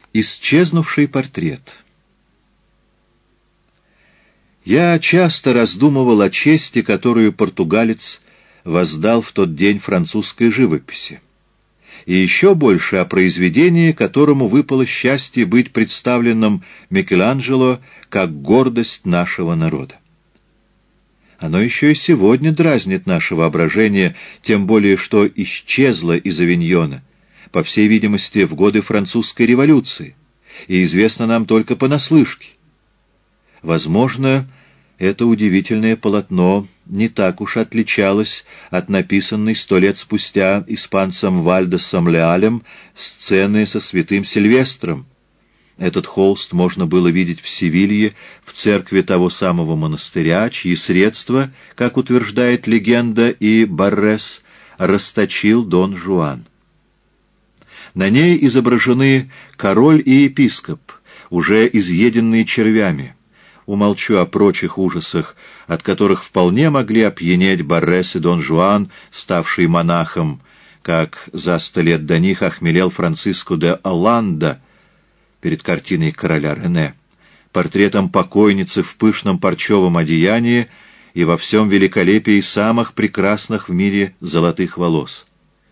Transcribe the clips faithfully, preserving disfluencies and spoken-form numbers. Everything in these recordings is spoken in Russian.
Исчезнувший портрет. Я часто раздумывал о чести, которую португалец воздал в тот день французской живописи, и еще больше о произведении, которому выпало счастье быть представленным Микеланджело как гордость нашего народа. Оно еще и сегодня дразнит наше воображение, тем более что исчезло из Авиньона, по всей видимости, в годы французской революции, и известно нам только понаслышке. Возможно, это удивительное полотно не так уж отличалось от написанной сто лет спустя испанцем Вальдесом Леалем сцены со святым Сильвестром. Этот холст можно было видеть в Севилье, в церкви того самого монастыря, чьи средства, как утверждает легенда и Баррес, расточил Дон Жуан. На ней изображены король и епископ, уже изъеденные червями. Умолчу о прочих ужасах, от которых вполне могли опьянеть Баррес и Дон Жуан, ставший монахом, как за сто лет до них охмелел Франциско де Оланда перед картиной короля Рене, портретом покойницы в пышном парчевом одеянии и во всем великолепии самых прекрасных в мире золотых волос.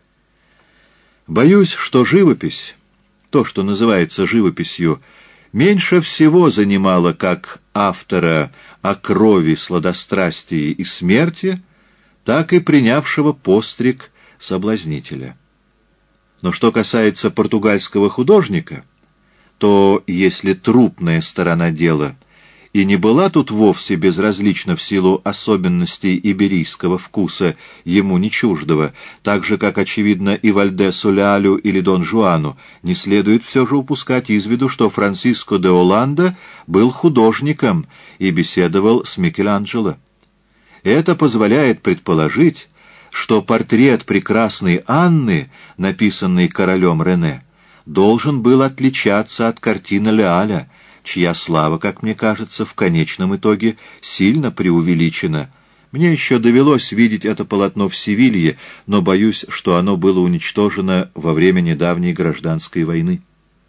Боюсь, что живопись, то, что называется живописью, меньше всего занимала как автора о крови, сладострастии и смерти, так и принявшего постриг соблазнителя. Но что касается португальского художника, то если трупная сторона дела и не была тут вовсе безразлична в силу особенностей иберийского вкуса, ему не чуждого, так же, как, очевидно, и Вальдесу Леалю или Дон Жуану, не следует все же упускать из виду, что Франциско де Оланда был художником и беседовал с Микеланджело. Это позволяет предположить, что портрет прекрасной Анны, написанный королем Рене, должен был отличаться от картины Леаля, чья слава, как мне кажется, в конечном итоге сильно преувеличена. Мне еще довелось видеть это полотно в Севилье, но боюсь, что оно было уничтожено во время недавней гражданской войны.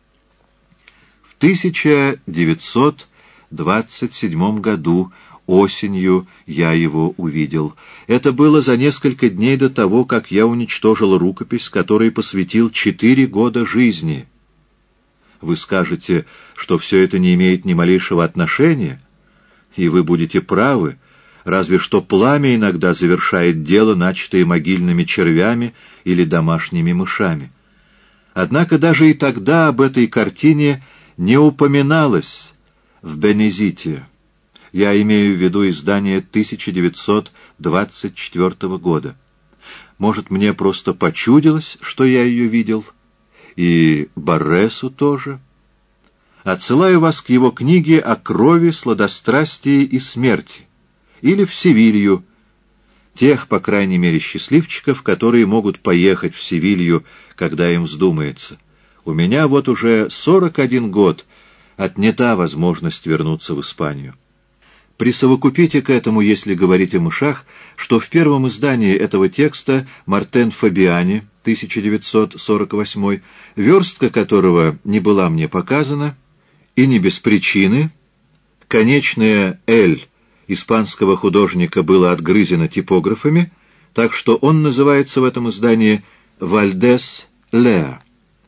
В тысяча девятьсот двадцать седьмом году осенью я его увидел. Это было за несколько дней до того, как я уничтожил рукопись, которой посвятил четыре года жизни. Вы скажете, что все это не имеет ни малейшего отношения, и вы будете правы, разве что пламя иногда завершает дело, начатое могильными червями или домашними мышами. Однако даже и тогда об этой картине не упоминалось в Бенезите. Я имею в виду издание тысяча девятьсот двадцать четвёртого года. Может, мне просто почудилось, что я ее видел, и Барресу тоже. Отсылаю вас к его книге о крови, сладострастии и смерти, или в Севилью, тех, по крайней мере, счастливчиков, которые могут поехать в Севилью, когда им вздумается. У меня вот уже сорок один год отнята возможность вернуться в Испанию. Присовокупите к этому, если говорить о мышах, что в первом издании этого текста Мартен Фабиани, тысяча девятьсот сорок восьмой, верстка которого не была мне показана, и не без причины, конечное «Л» испанского художника было отгрызено типографами, так что он называется в этом издании «Вальдес Леа».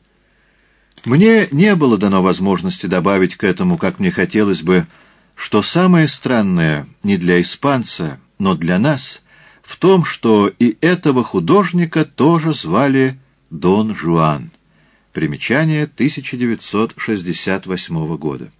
Мне не было дано возможности добавить к этому, как мне хотелось бы, что самое странное не для испанца, но для нас, в том, что и этого художника тоже звали Дон Жуан. Примечание тысяча девятьсот шестьдесят восьмого года.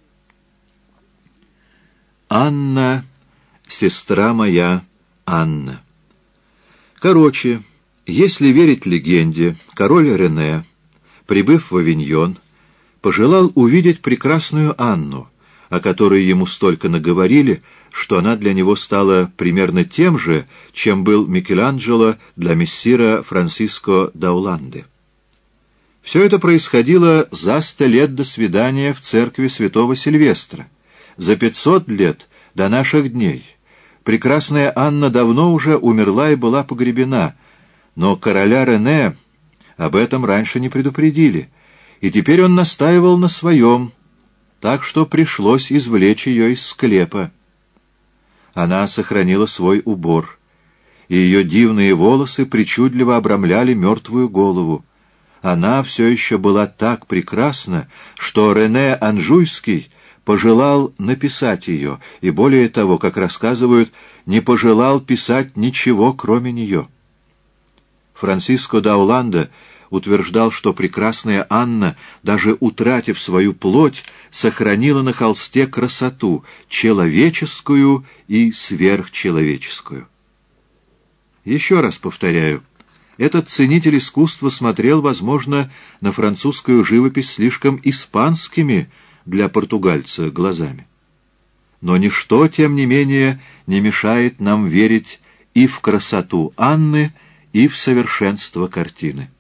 Анна, сестра моя Анна. Короче, если верить легенде, король Рене, прибыв в Авиньон, пожелал увидеть прекрасную Анну, о которой ему столько наговорили, что она для него стала примерно тем же, чем был Микеланджело для мессира Франциско да Оланды. Все это происходило за сто лет до свидания в церкви святого Сильвестра, за пятьсот лет до наших дней. Прекрасная Анна давно уже умерла и была погребена, но короля Рене об этом раньше не предупредили, и теперь он настаивал на своем, так что пришлось извлечь ее из склепа. Она сохранила свой убор, и ее дивные волосы причудливо обрамляли мертвую голову. Она все еще была так прекрасна, что Рене Анжуйский пожелал написать ее, и более того, как рассказывают, не пожелал писать ничего, кроме нее. Франциско да Оландо утверждал, что прекрасная Анна, даже утратив свою плоть, сохранила на холсте красоту, человеческую и сверхчеловеческую. Еще раз повторяю, этот ценитель искусства смотрел, возможно, на французскую живопись слишком испанскими для португальца глазами. Но ничто, тем не менее, не мешает нам верить и в красоту Анны, и в совершенство картины.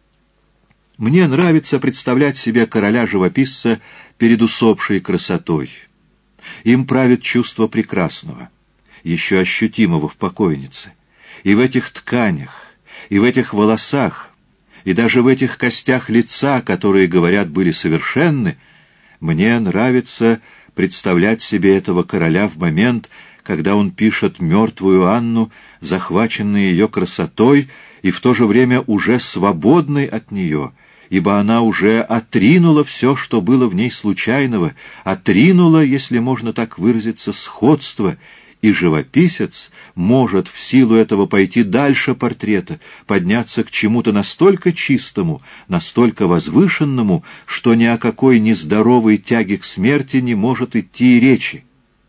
Мне нравится представлять себе короля-живописца перед усопшей красотой. Им правит чувство прекрасного, еще ощутимого в покойнице. И в этих тканях, и в этих волосах, и даже в этих костях лица, которые, говорят, были совершенны, мне нравится представлять себе этого короля в момент, когда он пишет мертвую Анну, захваченной ее красотой, и в то же время уже свободной от нее, ибо она уже отринула все, что было в ней случайного, отринула, если можно так выразиться, сходство, и живописец может в силу этого пойти дальше портрета, подняться к чему-то настолько чистому, настолько возвышенному, что ни о какой нездоровой тяге к смерти не может идти и речи.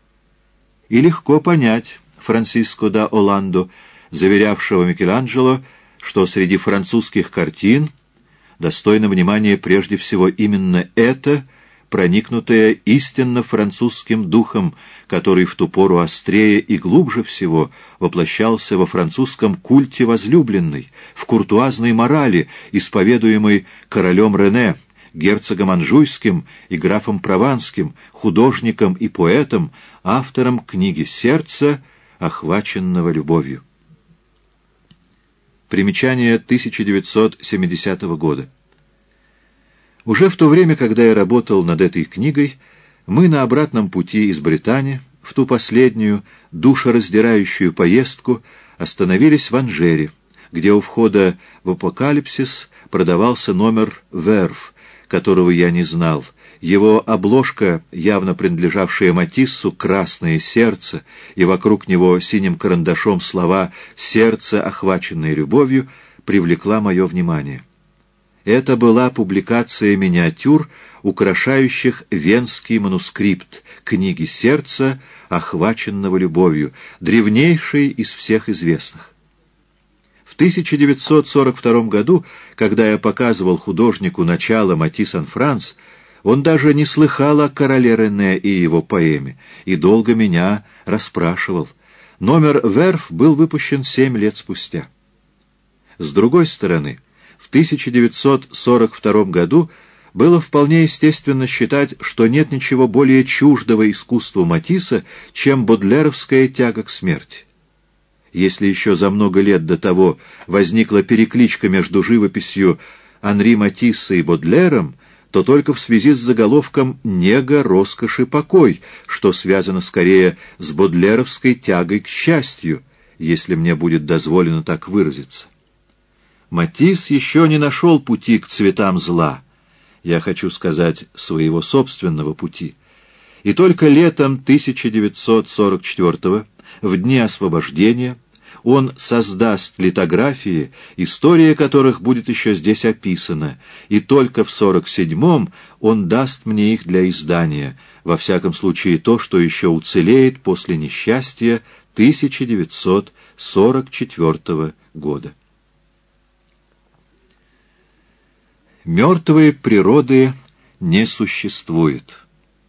И легко понять Франциско да Оландо, заверявшего Микеланджело, что среди французских картин достойно внимания прежде всего именно это, проникнутое истинно французским духом, который в ту пору острее и глубже всего воплощался во французском культе возлюбленной, в куртуазной морали, исповедуемой королем Рене, герцогом Анжуйским и графом Прованским, художником и поэтом, автором книги «Сердце, охваченного любовью». Примечание тысяча девятьсот семидесятого года. Уже в то время, когда я работал над этой книгой, мы на обратном пути из Британии, в ту последнюю, душераздирающую поездку, остановились в Анжере, где у входа в Апокалипсис продавался номер «Верф», которого я не знал. Его обложка, явно принадлежавшая Матиссу, «Красное сердце», и вокруг него синим карандашом слова «Сердце, охваченное любовью», привлекла мое внимание. Это была публикация миниатюр, украшающих венский манускрипт книги «Сердца, охваченного любовью», древнейшей из всех известных. В тысяча девятьсот сорок втором году, когда я показывал художнику начало Матисс-ан-Франс, он даже не слыхал о короле Рене и его поэме, и долго меня расспрашивал. Номер «Верф» был выпущен семь лет спустя. С другой стороны, в тысяча девятьсот сорок втором году было вполне естественно считать, что нет ничего более чуждого искусству Матисса, чем бодлеровская тяга к смерти. Если еще за много лет до того возникла перекличка между живописью Анри Матисса и Бодлером, то только в связи с заголовком «Нега, роскошь и покой», что связано скорее с бодлеровской тягой к счастью, если мне будет дозволено так выразиться. Матисс еще не нашел пути к цветам зла, я хочу сказать, своего собственного пути. И только летом тысяча девятьсот сорок четвёртого, в дни освобождения, он создаст литографии, история которых будет еще здесь описана, и только в сорок седьмом он даст мне их для издания, во всяком случае то, что еще уцелеет после несчастья тысяча девятьсот сорок четвёртого года. Мертвой природы не существует.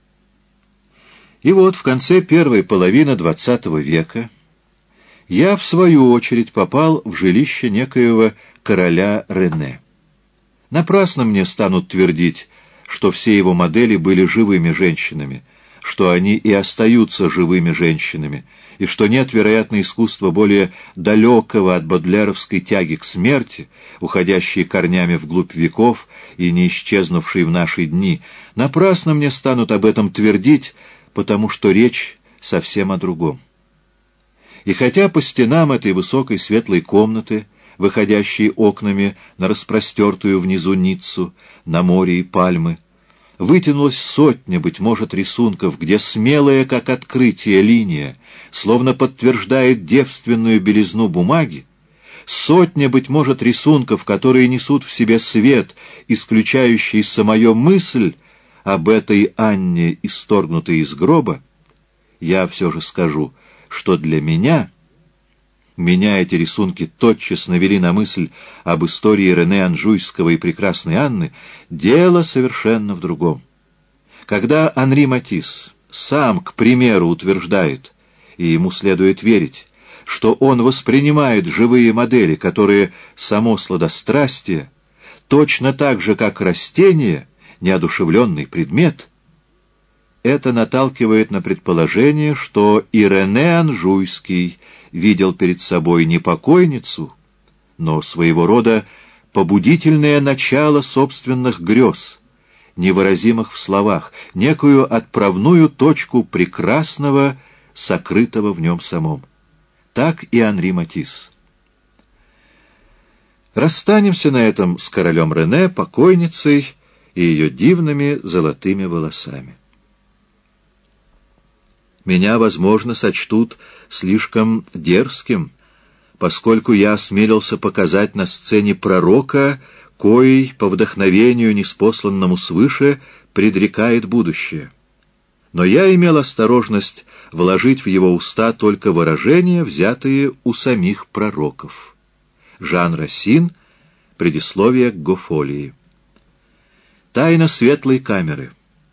И вот в конце первой половины двадцатого века я, в свою очередь, попал в жилище некоего короля Рене. Напрасно мне станут твердить, что все его модели были живыми женщинами, что они и остаются живыми женщинами, и что нет, вероятно, искусства более далекого от бодлеровской тяги к смерти, уходящей корнями вглубь веков и не исчезнувшей в наши дни, напрасно мне станут об этом твердить, потому что речь совсем о другом. И хотя по стенам этой высокой светлой комнаты, выходящей окнами на распростертую внизу Ниццу, на море и пальмы, вытянулась сотня, быть может, рисунков, где смелая, как открытие, линия, словно подтверждает девственную белизну бумаги, сотня, быть может, рисунков, которые несут в себе свет, исключающий самую мысль об этой Анне, исторгнутой из гроба, я все же скажу, что для меня... Меня эти рисунки тотчас навели на мысль об истории Рене Анжуйского и прекрасной Анны. Дело совершенно в другом. Когда Анри Матисс сам, к примеру, утверждает, и ему следует верить, что он воспринимает живые модели, которые само сладострастие, точно так же, как растение, неодушевленный предмет, это наталкивает на предположение, что и Рене Анжуйский видел перед собой не покойницу, но своего рода побудительное начало собственных грез, невыразимых в словах, некую отправную точку прекрасного, сокрытого в нем самом. Так и Анри Матисс. Расстанемся на этом с королем Рене, покойницей и ее дивными золотыми волосами. Меня, возможно, сочтут слишком дерзким, поскольку я осмелился показать на сцене пророка, коей, по вдохновению, ниспосланному свыше, предрекает будущее. Но я имел осторожность вложить в его уста только выражения, взятые у самих пророков. Жан Рассин, предисловие к Гофолии. Тайна светлой камеры.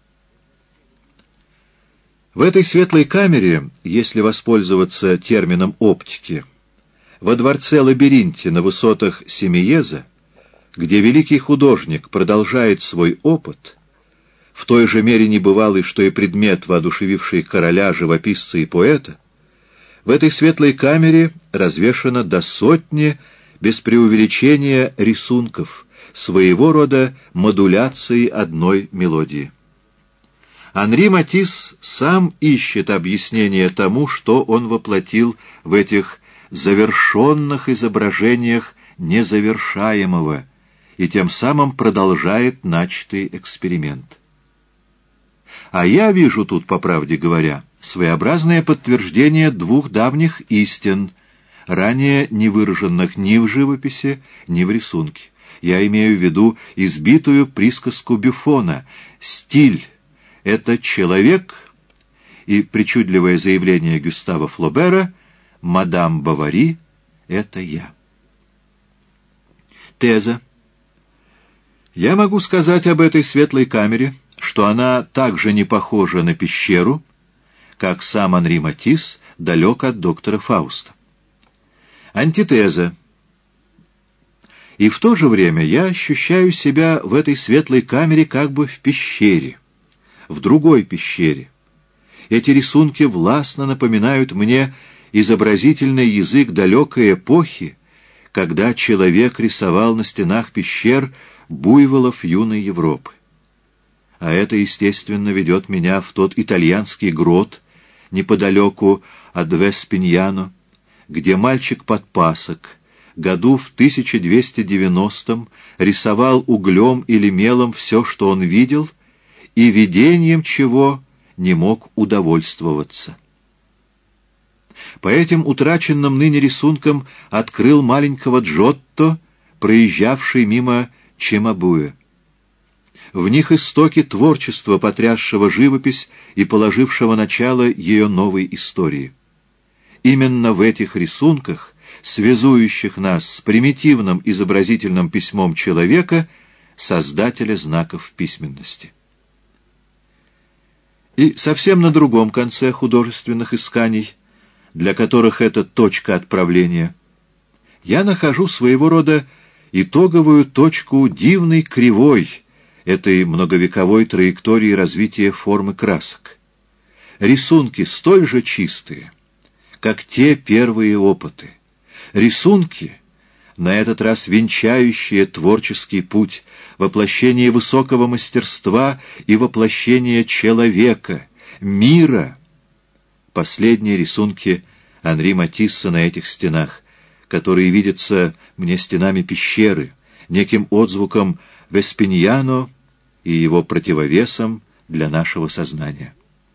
В этой светлой камере, если воспользоваться термином оптики, во дворце-лабиринте на высотах Семиеза, где великий художник продолжает свой опыт, в той же мере небывалый, что и предмет, воодушевивший короля, живописца и поэта, в этой светлой камере развешано до сотни, без преувеличения, рисунков, своего рода модуляции одной мелодии. Анри Матисс сам ищет объяснение тому, что он воплотил в этих завершенных изображениях незавершаемого, и тем самым продолжает начатый эксперимент. А я вижу тут, по правде говоря, своеобразное подтверждение двух давних истин, ранее не выраженных ни в живописи, ни в рисунке. Я имею в виду избитую присказку Бюфона «Стиль — это человек», и причудливое заявление Гюстава Флобера «Мадам Бовари — это я». Теза. Я могу сказать об этой светлой камере, что она так же не похожа на пещеру, как сам Анри Матисс далек от доктора Фауста. Антитеза. И в то же время я ощущаю себя в этой светлой камере как бы в пещере, в другой пещере. Эти рисунки властно напоминают мне изобразительный язык далекой эпохи, когда человек рисовал на стенах пещер буйволов юной Европы. А это, естественно, ведет меня в тот итальянский грот неподалеку от Веспиньяно, где мальчик-подпасок году в тысяча двести девяностом рисовал углем или мелом все, что он видел, и видением чего не мог удовольствоваться. По этим утраченным ныне рисункам открыл маленького Джотто, проезжавший мимо Чимабуэ. В них истоки творчества, потрясшего живопись и положившего начало ее новой истории. Именно в этих рисунках, связующих нас с примитивным изобразительным письмом человека, создателя знаков письменности. И совсем на другом конце художественных исканий, для которых это точка отправления, я нахожу своего рода итоговую точку дивной кривой этой многовековой траектории развития формы красок. Рисунки столь же чистые, как те первые опыты. Рисунки, на этот раз венчающие творческий путь, воплощение высокого мастерства и воплощение человека, мира. Последние рисунки Анри Матисса на этих стенах, которые видятся мне стенами пещеры, неким отзвуком Веспиньяно и его противовесом для нашего сознания.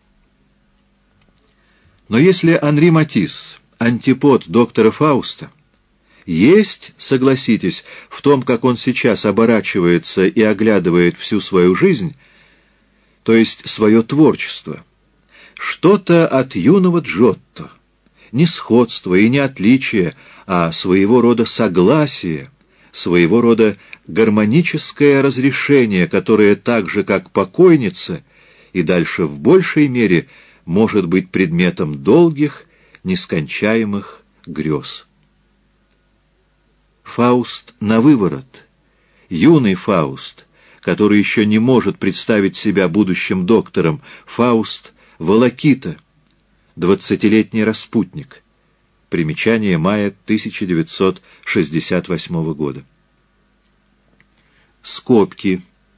Но если Анри Матисс — антипод доктора Фауста, есть, согласитесь, в том, как он сейчас оборачивается и оглядывает всю свою жизнь, то есть свое творчество, что-то от юного Джотто, не сходство и не отличие, а своего рода согласие, своего рода гармоническое разрешение, которое так же, как покойница, и дальше в большей мере может быть предметом долгих, нескончаемых грез. Фауст на выворот, юный Фауст, который еще не может представить себя будущим доктором, Фауст волокита, двадцатилетний распутник. Примечание мая тысяча девятьсот шестьдесят восьмого года. Скобки.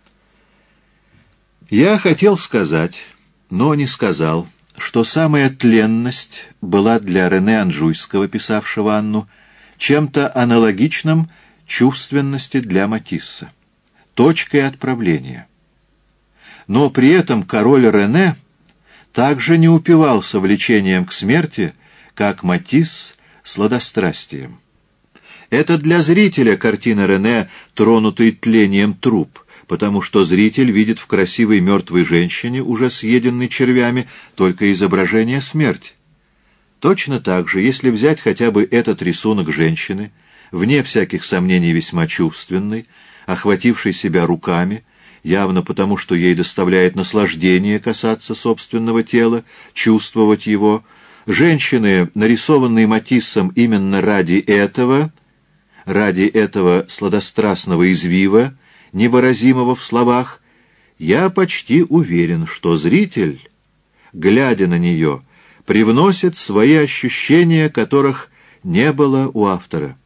Я хотел сказать, но не сказал, что самая тленность была для Рене Анжуйского, писавшего Анну, чем-то аналогичным чувственности для Матисса, точкой отправления. Но при этом король Рене также не упивался влечением к смерти, как Матисс сладострастием. Это для зрителя картина Рене, тронутый тлением труп, потому что зритель видит в красивой мертвой женщине, уже съеденной червями, только изображение смерти. Точно так же, если взять хотя бы этот рисунок женщины, вне всяких сомнений весьма чувственной, охватившей себя руками, явно потому, что ей доставляет наслаждение касаться собственного тела, чувствовать его, женщины, нарисованные Матиссом именно ради этого, ради этого сладострастного извива, невыразимого в словах, я почти уверен, что зритель, глядя на нее, привносит свои ощущения, которых не было у автора.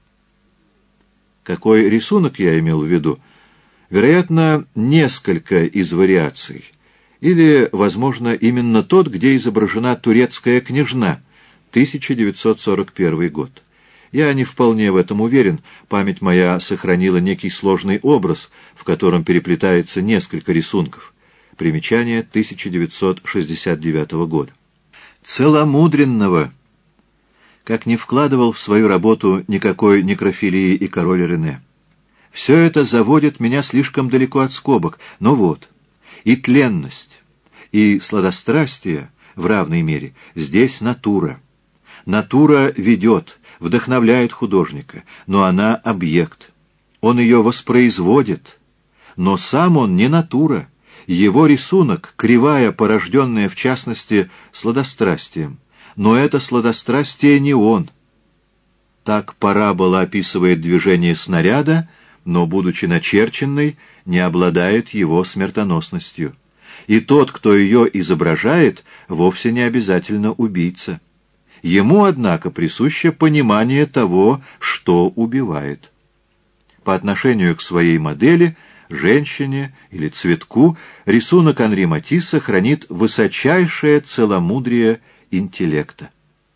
Какой рисунок я имел в виду? Вероятно, несколько из вариаций. Или, возможно, именно тот, где изображена турецкая княжна, тысяча девятьсот сорок первый год. Я не вполне в этом уверен, память моя сохранила некий сложный образ, в котором переплетается несколько рисунков. Примечание тысяча девятьсот шестьдесят девятого года. Целомудренного, как не вкладывал в свою работу никакой некрофилии и король Рене. Все это заводит меня слишком далеко от скобок, но вот, и тленность, и сладострастие в равной мере, здесь натура. Натура ведет, вдохновляет художника, но она объект. Он ее воспроизводит, но сам он не натура. Его рисунок — кривая, порожденная, в частности, сладострастием. Но это сладострастие не он. Так парабола описывает движение снаряда, но, будучи начерченной, не обладает его смертоносностью. И тот, кто ее изображает, вовсе не обязательно убийца. Ему, однако, присуще понимание того, что убивает. По отношению к своей модели, женщине или цветку, рисунок Анри Матисса хранит высочайшее целомудрие интеллекта.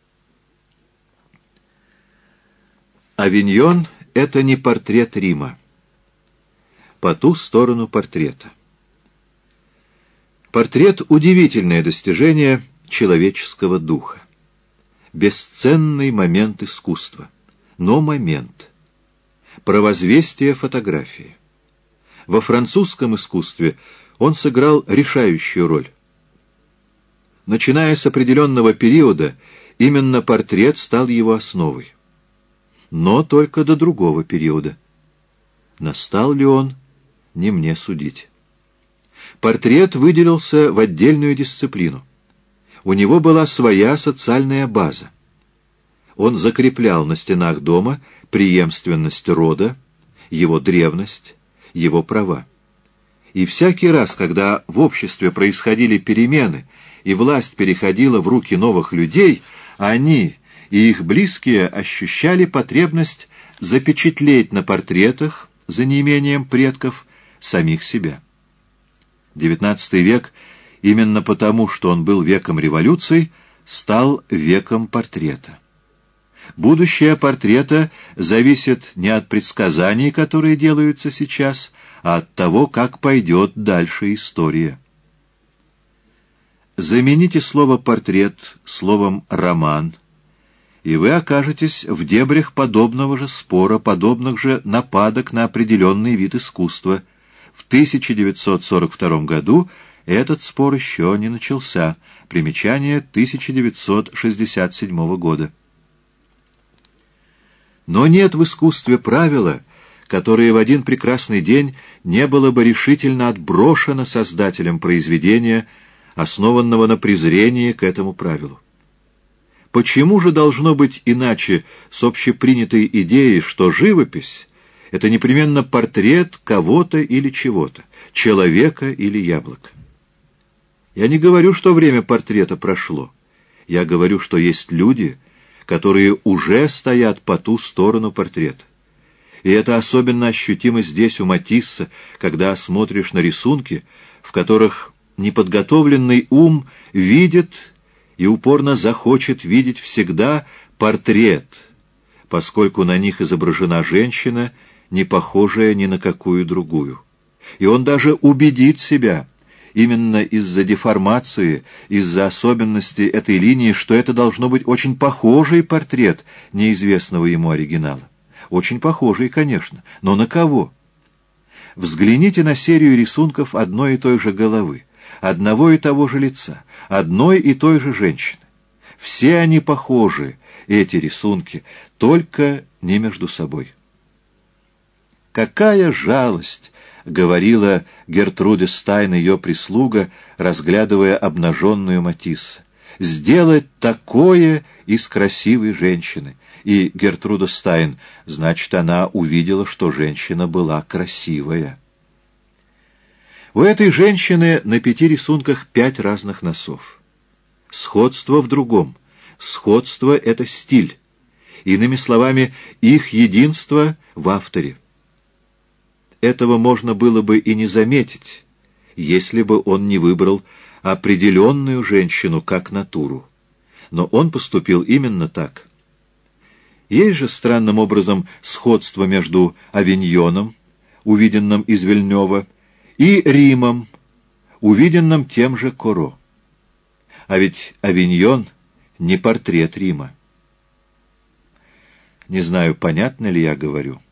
Авиньон — это не портрет Рима. По ту сторону портрета. Портрет — удивительное достижение человеческого духа. Бесценный момент искусства. Но момент. Провозвестие фотографии. Во французском искусстве он сыграл решающую роль. Начиная с определенного периода, именно портрет стал его основой. Но только до другого периода. Настал ли он, не мне судить. Портрет выделился в отдельную дисциплину. У него была своя социальная база. Он закреплял на стенах дома преемственность рода, его древность, его права. И всякий раз, когда в обществе происходили перемены, и власть переходила в руки новых людей, Они и их близкие ощущали потребность запечатлеть на портретах, за неимением предков, самих себя. девятнадцатый век, именно потому, что он был веком революций, стал веком портрета. Будущее портрета зависит не от предсказаний, которые делаются сейчас, а от того, как пойдет дальше история. Замените слово «портрет» словом «роман», и вы окажетесь в дебрях подобного же спора, подобных же нападок на определенный вид искусства. В тысяча девятьсот сорок втором году этот спор еще не начался. Примечание тысяча девятьсот шестьдесят седьмого года. Но нет в искусстве правила, которое в один прекрасный день не было бы решительно отброшено создателем произведения, основанного на презрении к этому правилу. Почему же должно быть иначе с общепринятой идеей, что живопись — это непременно портрет кого-то или чего-то, человека или яблока? Я не говорю, что время портрета прошло. Я говорю, что есть люди, которые уже стоят по ту сторону портрета. И это особенно ощутимо здесь, у Матисса, когда смотришь на рисунки, в которых неподготовленный ум видит и упорно захочет видеть всегда портрет, поскольку на них изображена женщина, не похожая ни на какую другую. И он даже убедит себя, именно из-за деформации, из-за особенностей этой линии, что это должно быть очень похожий портрет неизвестного ему оригинала. Очень похожий, конечно, но на кого? Взгляните на серию рисунков одной и той же головы, одного и того же лица, одной и той же женщины. Все они похожи, эти рисунки, только не между собой. «Какая жалость!» — говорила Гертруде Стайн, ее прислуга, разглядывая обнаженную Матисса. «Сделать такое из красивой женщины». И Гертруда Стайн, значит, она увидела, что женщина была красивая. У этой женщины на пяти рисунках пять разных носов. Сходство в другом. Сходство — это стиль. Иными словами, их единство в авторе. Этого можно было бы и не заметить, если бы он не выбрал определенную женщину как натуру. Но он поступил именно так. Есть же странным образом сходство между Авиньоном, увиденным из Вильнёва, и Римом, увиденным тем же Коро. А ведь Авиньон не портрет Рима. Не знаю, понятно ли я говорю.